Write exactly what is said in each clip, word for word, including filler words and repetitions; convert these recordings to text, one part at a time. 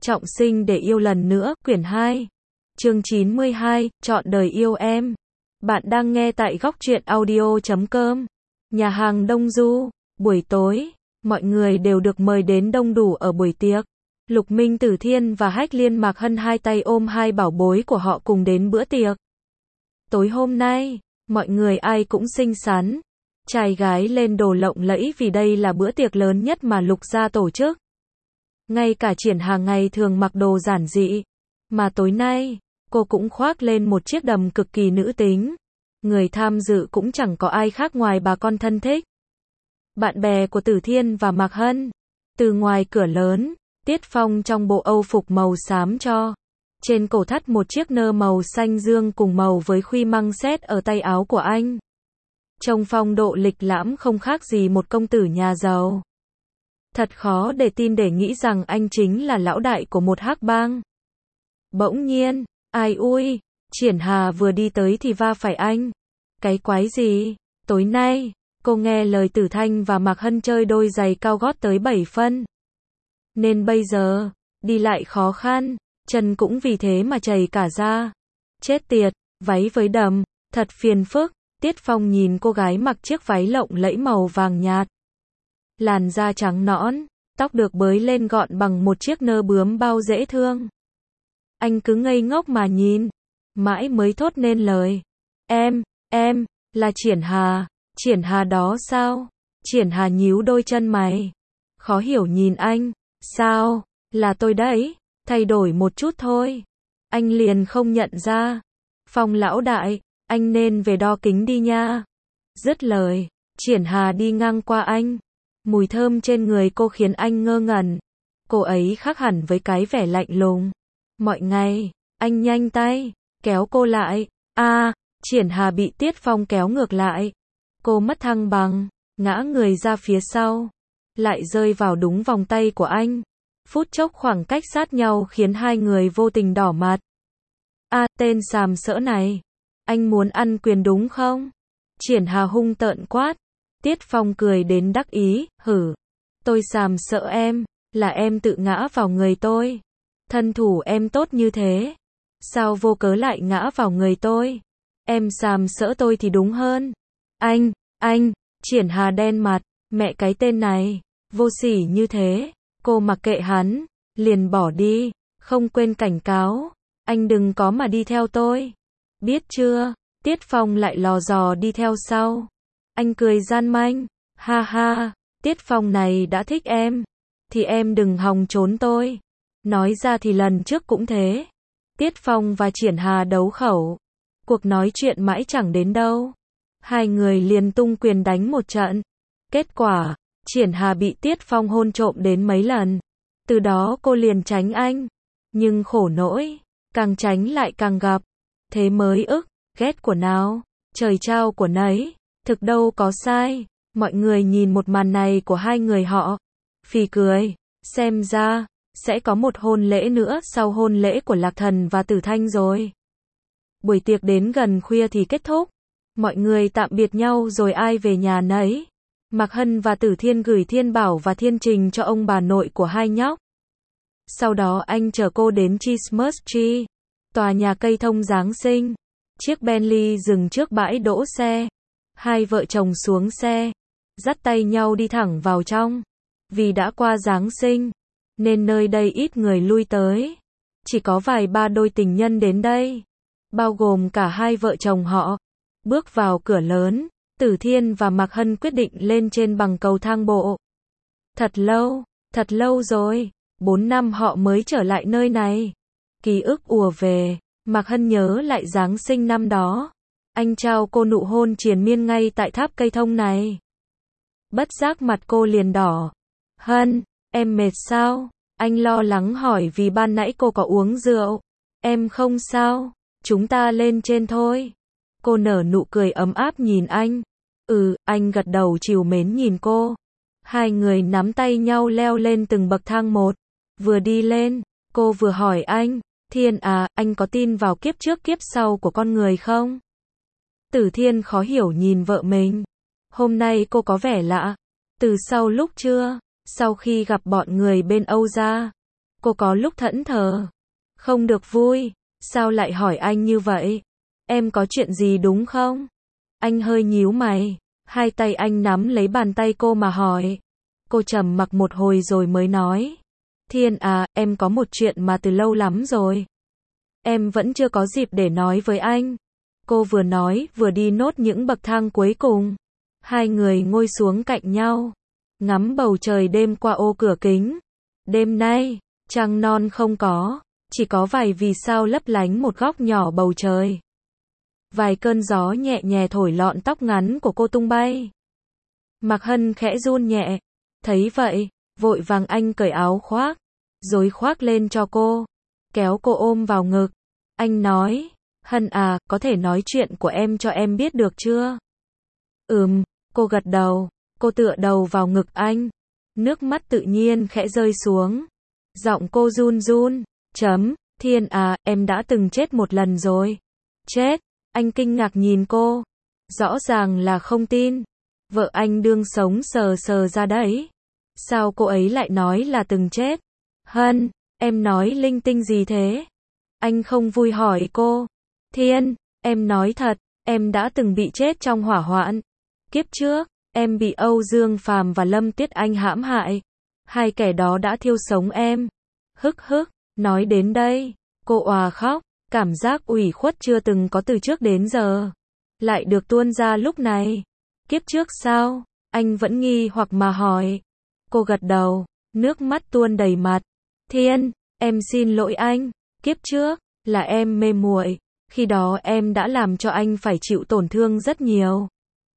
Trọng sinh để yêu lần nữa, quyển hai. Chương chín mươi hai, chọn đời yêu em. Bạn đang nghe tại góc truyện audio chấm com. Nhà hàng Đông Du, buổi tối, mọi người đều được mời đến đông đủ ở buổi tiệc. Lục Minh Tử Thiên và Hách Liên Mạc Hân hai tay ôm hai bảo bối của họ cùng đến bữa tiệc. Tối hôm nay, mọi người ai cũng xinh xắn, trai gái lên đồ lộng lẫy vì đây là bữa tiệc lớn nhất mà Lục gia tổ chức. Ngay cả Triển Hà ngày thường mặc đồ giản dị, mà tối nay, cô cũng khoác lên một chiếc đầm cực kỳ nữ tính. Người tham dự cũng chẳng có ai khác ngoài bà con thân thích. Bạn bè của Tử Thiên và Mạc Hân. Từ ngoài cửa lớn, Tiết Phong trong bộ âu phục màu xám cho. Trên cổ thắt một chiếc nơ màu xanh dương cùng màu với khuy măng xét ở tay áo của anh. Trông phong độ lịch lãm không khác gì một công tử nhà giàu. Thật khó để tin để nghĩ rằng anh chính là lão đại của một hắc bang. Bỗng nhiên, ai ui, Triển Hà vừa đi tới thì va phải anh. Cái quái gì? Tối nay, cô nghe lời Tử Thanh và Mạc Hân chơi đôi giày cao gót tới bảy phân. Nên bây giờ, đi lại khó khăn, chân cũng vì thế mà chảy cả ra. Chết tiệt, váy với đầm, thật phiền phức. Tiết Phong nhìn cô gái mặc chiếc váy lộng lẫy màu vàng nhạt. Làn da trắng nõn, tóc được bới lên gọn bằng một chiếc nơ bướm bao dễ thương. Anh cứ ngây ngốc mà nhìn, mãi mới thốt nên lời. Em, em, là Triển Hà, Triển Hà đó sao? Triển Hà nhíu đôi chân mày. Khó hiểu nhìn anh, sao, là tôi đấy, thay đổi một chút thôi. Anh liền không nhận ra. Phong lão đại, anh nên về đo kính đi nha. Dứt lời, Triển Hà đi ngang qua anh. Mùi thơm trên người cô khiến anh ngơ ngẩn. Cô ấy khác hẳn với cái vẻ lạnh lùng. Mọi ngày, anh nhanh tay, kéo cô lại. A, à, Triển Hà bị Tiết Phong kéo ngược lại. Cô mất thăng bằng, ngã người ra phía sau. Lại rơi vào đúng vòng tay của anh. Phút chốc khoảng cách sát nhau khiến hai người vô tình đỏ mặt. A, à, tên sàm sỡ này. Anh muốn ăn quyền đúng không? Triển Hà hung tợn quát. Tiết Phong cười đến đắc ý, hử. Tôi sàm sợ em, là em tự ngã vào người tôi. Thân thủ em tốt như thế. Sao vô cớ lại ngã vào người tôi? Em sàm sỡ tôi thì đúng hơn. Anh, anh, Triển Hà đen mặt, mẹ cái tên này, vô sỉ như thế. Cô mặc kệ hắn, liền bỏ đi, không quên cảnh cáo. Anh đừng có mà đi theo tôi. Biết chưa? Tiết Phong lại lò dò đi theo sau. Anh cười gian manh, ha ha, Tiết Phong này đã thích em, thì em đừng hòng trốn tôi. Nói ra thì lần trước cũng thế. Tiết Phong và Triển Hà đấu khẩu. Cuộc nói chuyện mãi chẳng đến đâu. Hai người liền tung quyền đánh một trận. Kết quả, Triển Hà bị Tiết Phong hôn trộm đến mấy lần. Từ đó cô liền tránh anh. Nhưng khổ nỗi, càng tránh lại càng gặp. Thế mới ức, ghét của nào, trời trao của nấy. Thực đâu có sai. Mọi người nhìn một màn này của hai người họ. Phì cười. Xem ra, sẽ có một hôn lễ nữa sau hôn lễ của Lạc Thần và Tử Thanh rồi. Buổi tiệc đến gần khuya thì kết thúc. Mọi người tạm biệt nhau rồi ai về nhà nấy. Mạc Hân và Tử Thiên gửi Thiên Bảo và Thiên Trình cho ông bà nội của hai nhóc. Sau đó anh chở cô đến Christmas Tree, tòa nhà cây thông Giáng sinh. Chiếc Bentley dừng trước bãi đỗ xe. Hai vợ chồng xuống xe, dắt tay nhau đi thẳng vào trong. Vì đã qua Giáng sinh, nên nơi đây ít người lui tới. Chỉ có vài ba đôi tình nhân đến đây, bao gồm cả hai vợ chồng họ. Bước vào cửa lớn, Tử Thiên và Mạc Hân quyết định lên trên bằng cầu thang bộ. Thật lâu, thật lâu rồi, bốn năm họ mới trở lại nơi này. Ký ức ùa về, Mạc Hân nhớ lại Giáng sinh năm đó. Anh trao cô nụ hôn triền miên ngay tại tháp cây thông này. Bất giác mặt cô liền đỏ. Hân, em mệt sao? Anh lo lắng hỏi vì ban nãy cô có uống rượu. Em không sao, chúng ta lên trên thôi. Cô nở nụ cười ấm áp nhìn anh. Ừ, anh gật đầu trìu mến nhìn cô. Hai người nắm tay nhau leo lên từng bậc thang một. Vừa đi lên, cô vừa hỏi anh. Thiên à, anh có tin vào kiếp trước kiếp sau của con người không? Tử Thiên khó hiểu nhìn vợ mình. Hôm nay cô có vẻ lạ. Từ sau lúc trưa, sau khi gặp bọn người bên Âu gia, Cô có lúc thẫn thờ. Không được vui. Sao lại hỏi anh như vậy? Em có chuyện gì đúng không? Anh hơi nhíu mày. Hai tay anh nắm lấy bàn tay cô mà hỏi. Cô trầm mặc một hồi rồi mới nói. Thiên à, em có một chuyện mà từ lâu lắm rồi. Em vẫn chưa có dịp để nói với anh. Cô vừa nói vừa đi nốt những bậc thang cuối cùng. Hai người ngồi xuống cạnh nhau. Ngắm bầu trời đêm qua ô cửa kính. Đêm nay, trăng non không có. Chỉ có vài vì sao lấp lánh một góc nhỏ bầu trời. Vài cơn gió nhẹ nhẹ thổi lọn tóc ngắn của cô tung bay. Mạc Hân khẽ run nhẹ. Thấy vậy, vội vàng anh cởi áo khoác. Rồi khoác lên cho cô. Kéo cô ôm vào ngực. Anh nói. Hân à, có thể nói chuyện của em cho em biết được chưa? Ừm, cô gật đầu. Cô tựa đầu vào ngực anh. Nước mắt tự nhiên khẽ rơi xuống. Giọng cô run run. Chấm, Thiên à, em đã từng chết một lần rồi. Chết? Anh kinh ngạc nhìn cô. Rõ ràng là không tin. Vợ anh đương sống sờ sờ ra đấy. Sao cô ấy lại nói là từng chết? Hân, em nói linh tinh gì thế? Anh không vui hỏi cô. Thiên, em nói thật, em đã từng bị chết trong hỏa hoạn. Kiếp trước, em bị Âu Dương Phàm và Lâm Tuyết Anh hãm hại. Hai kẻ đó đã thiêu sống em. Hức hức, nói đến đây, cô òa khóc, cảm giác ủy khuất chưa từng có từ trước đến giờ. Lại được tuôn ra lúc này. Kiếp trước sao? Anh vẫn nghi hoặc mà hỏi. Cô gật đầu, nước mắt tuôn đầy mặt. Thiên, em xin lỗi anh. Kiếp trước, là em mê muội. Khi đó em đã làm cho anh phải chịu tổn thương rất nhiều.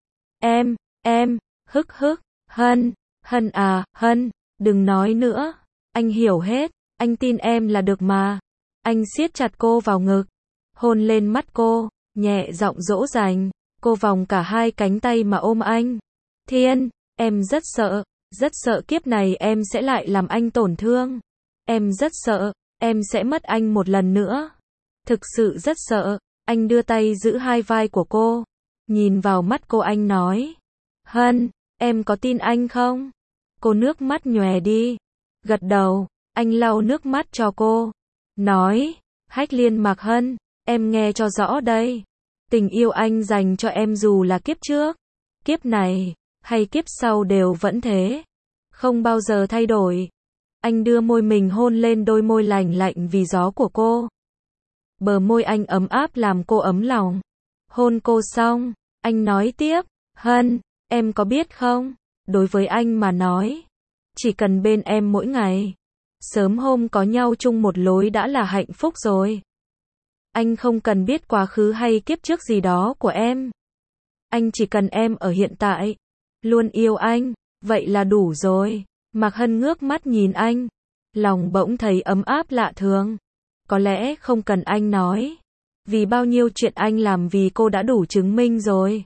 Em, em, hức hức, Hân, Hân à, Hân, đừng nói nữa. Anh hiểu hết, anh tin em là được mà. Anh siết chặt cô vào ngực, hôn lên mắt cô, nhẹ giọng dỗ dành. Cô vòng cả hai cánh tay mà ôm anh. Thiên, em rất sợ, rất sợ kiếp này em sẽ lại làm anh tổn thương. Em rất sợ, em sẽ mất anh một lần nữa. Thực sự rất sợ. Anh đưa tay giữ hai vai của cô. Nhìn vào mắt cô anh nói. Hân, em có tin anh không? Cô nước mắt nhòe đi. Gật đầu, anh lau nước mắt cho cô. Nói, Hách Liên Mạc Hân, em nghe cho rõ đây. Tình yêu anh dành cho em dù là kiếp trước, kiếp này, hay kiếp sau đều vẫn thế. Không bao giờ thay đổi. Anh đưa môi mình hôn lên đôi môi lành lạnh vì gió của cô. Bờ môi anh ấm áp làm cô ấm lòng. Hôn cô xong, anh nói tiếp. Hân, em có biết không? Đối với anh mà nói, chỉ cần bên em mỗi ngày, sớm hôm có nhau chung một lối đã là hạnh phúc rồi. Anh không cần biết quá khứ hay kiếp trước gì đó của em. Anh chỉ cần em ở hiện tại, luôn yêu anh, vậy là đủ rồi. Mạc Hân ngước mắt nhìn anh, lòng bỗng thấy ấm áp lạ thường. Có lẽ không cần anh nói, vì bao nhiêu chuyện anh làm vì cô đã đủ chứng minh rồi.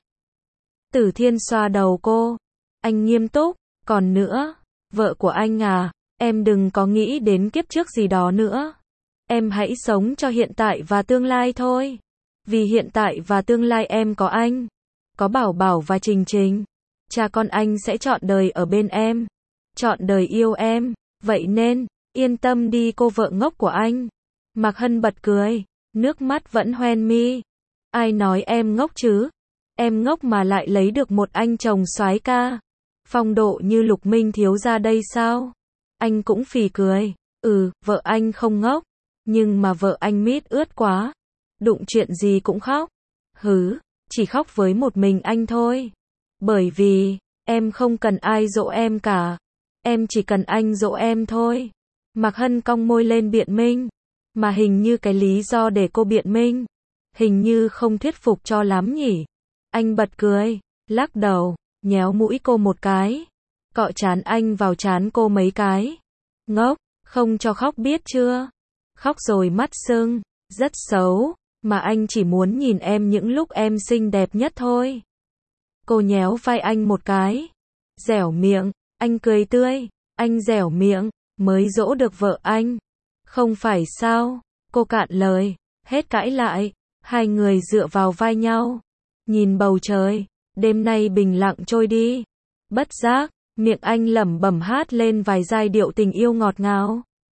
Tử Thiên xoa đầu cô, anh nghiêm túc, còn nữa, vợ của anh à, em đừng có nghĩ đến kiếp trước gì đó nữa. Em hãy sống cho hiện tại và tương lai thôi. Vì hiện tại và tương lai em có anh, có Bảo Bảo và Trình Trình. Cha con anh sẽ trọn đời ở bên em, trọn đời yêu em, vậy nên, yên tâm đi cô vợ ngốc của anh. Mạc Hân bật cười, nước mắt vẫn hoen mi. Ai nói em ngốc chứ? Em ngốc mà lại lấy được một anh chồng soái ca, phong độ như Lục Minh thiếu gia đây sao? Anh cũng phì cười, ừ, vợ anh không ngốc, nhưng mà vợ anh mít ướt quá, đụng chuyện gì cũng khóc. Hứ, chỉ khóc với một mình anh thôi. Bởi vì, em không cần ai dỗ em cả, em chỉ cần anh dỗ em thôi. Mạc Hân cong môi lên biện minh, mà hình như cái lý do để cô biện minh, hình như không thuyết phục cho lắm nhỉ. Anh bật cười, lắc đầu, nhéo mũi cô một cái, cọ trán anh vào trán cô mấy cái. Ngốc, không cho khóc biết chưa? Khóc rồi mắt sưng, rất xấu, mà anh chỉ muốn nhìn em những lúc em xinh đẹp nhất thôi. Cô nhéo vai anh một cái, dẻo miệng, anh cười tươi, anh dẻo miệng, mới dỗ được vợ anh. Không phải sao? Cô cạn lời, hết cãi lại, hai người dựa vào vai nhau, nhìn bầu trời, đêm nay bình lặng trôi đi. Bất giác, miệng anh lẩm bẩm hát lên vài giai điệu tình yêu ngọt ngào.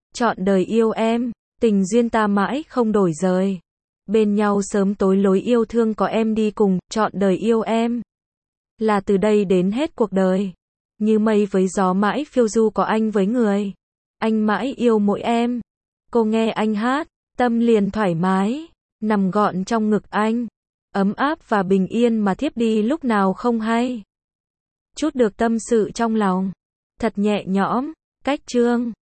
Trọn đời yêu em, tình duyên ta mãi không đổi rời. Bên nhau sớm tối lối yêu thương có em đi cùng, trọn đời yêu em. Là từ đây đến hết cuộc đời. Như mây với gió mãi phiêu du có anh với người. Anh mãi yêu mỗi em. Cô nghe anh hát, tâm liền thoải mái, nằm gọn trong ngực anh. Ấm áp và bình yên mà thiếp đi lúc nào không hay. Chút được tâm sự trong lòng, thật nhẹ nhõm, cách chương.